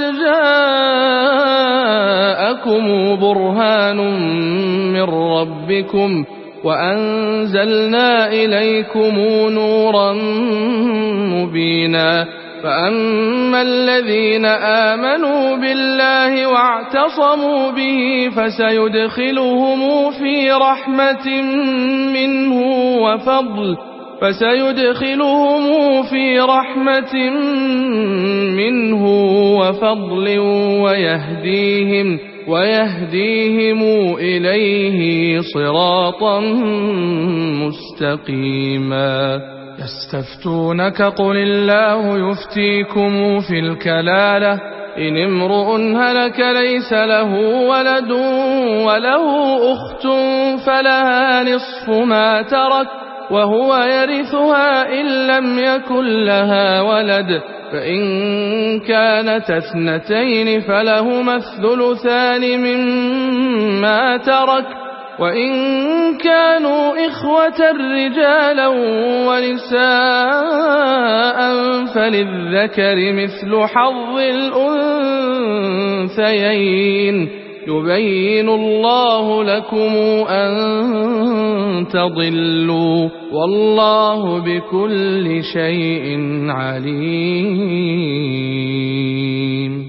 جاءكم برهان من ربكم وأنزلنا إليكم نورا مبينا فأما الذين آمنوا بالله واعتصموا به فسيدخلهم في رحمة منه وفضل فسيدخلهم في رحمة منه وفضل ويهديهم ويهديهم إليه صراطا مستقيما يستفتونك قل الله يفتيكم في الكلالة إن امرؤ هلك ليس له ولد وله أخت فلها نصف ما ترك وهو يرثها إن لم يكن لها ولد فإن كانت اثنتين فلهما الثلثان مما ترك وإن كانوا إخوة رجالا ونساء فللذكر مثل حظ الأنثيين يبين الله لكم أن تضلوا والله بكل شيء عليم.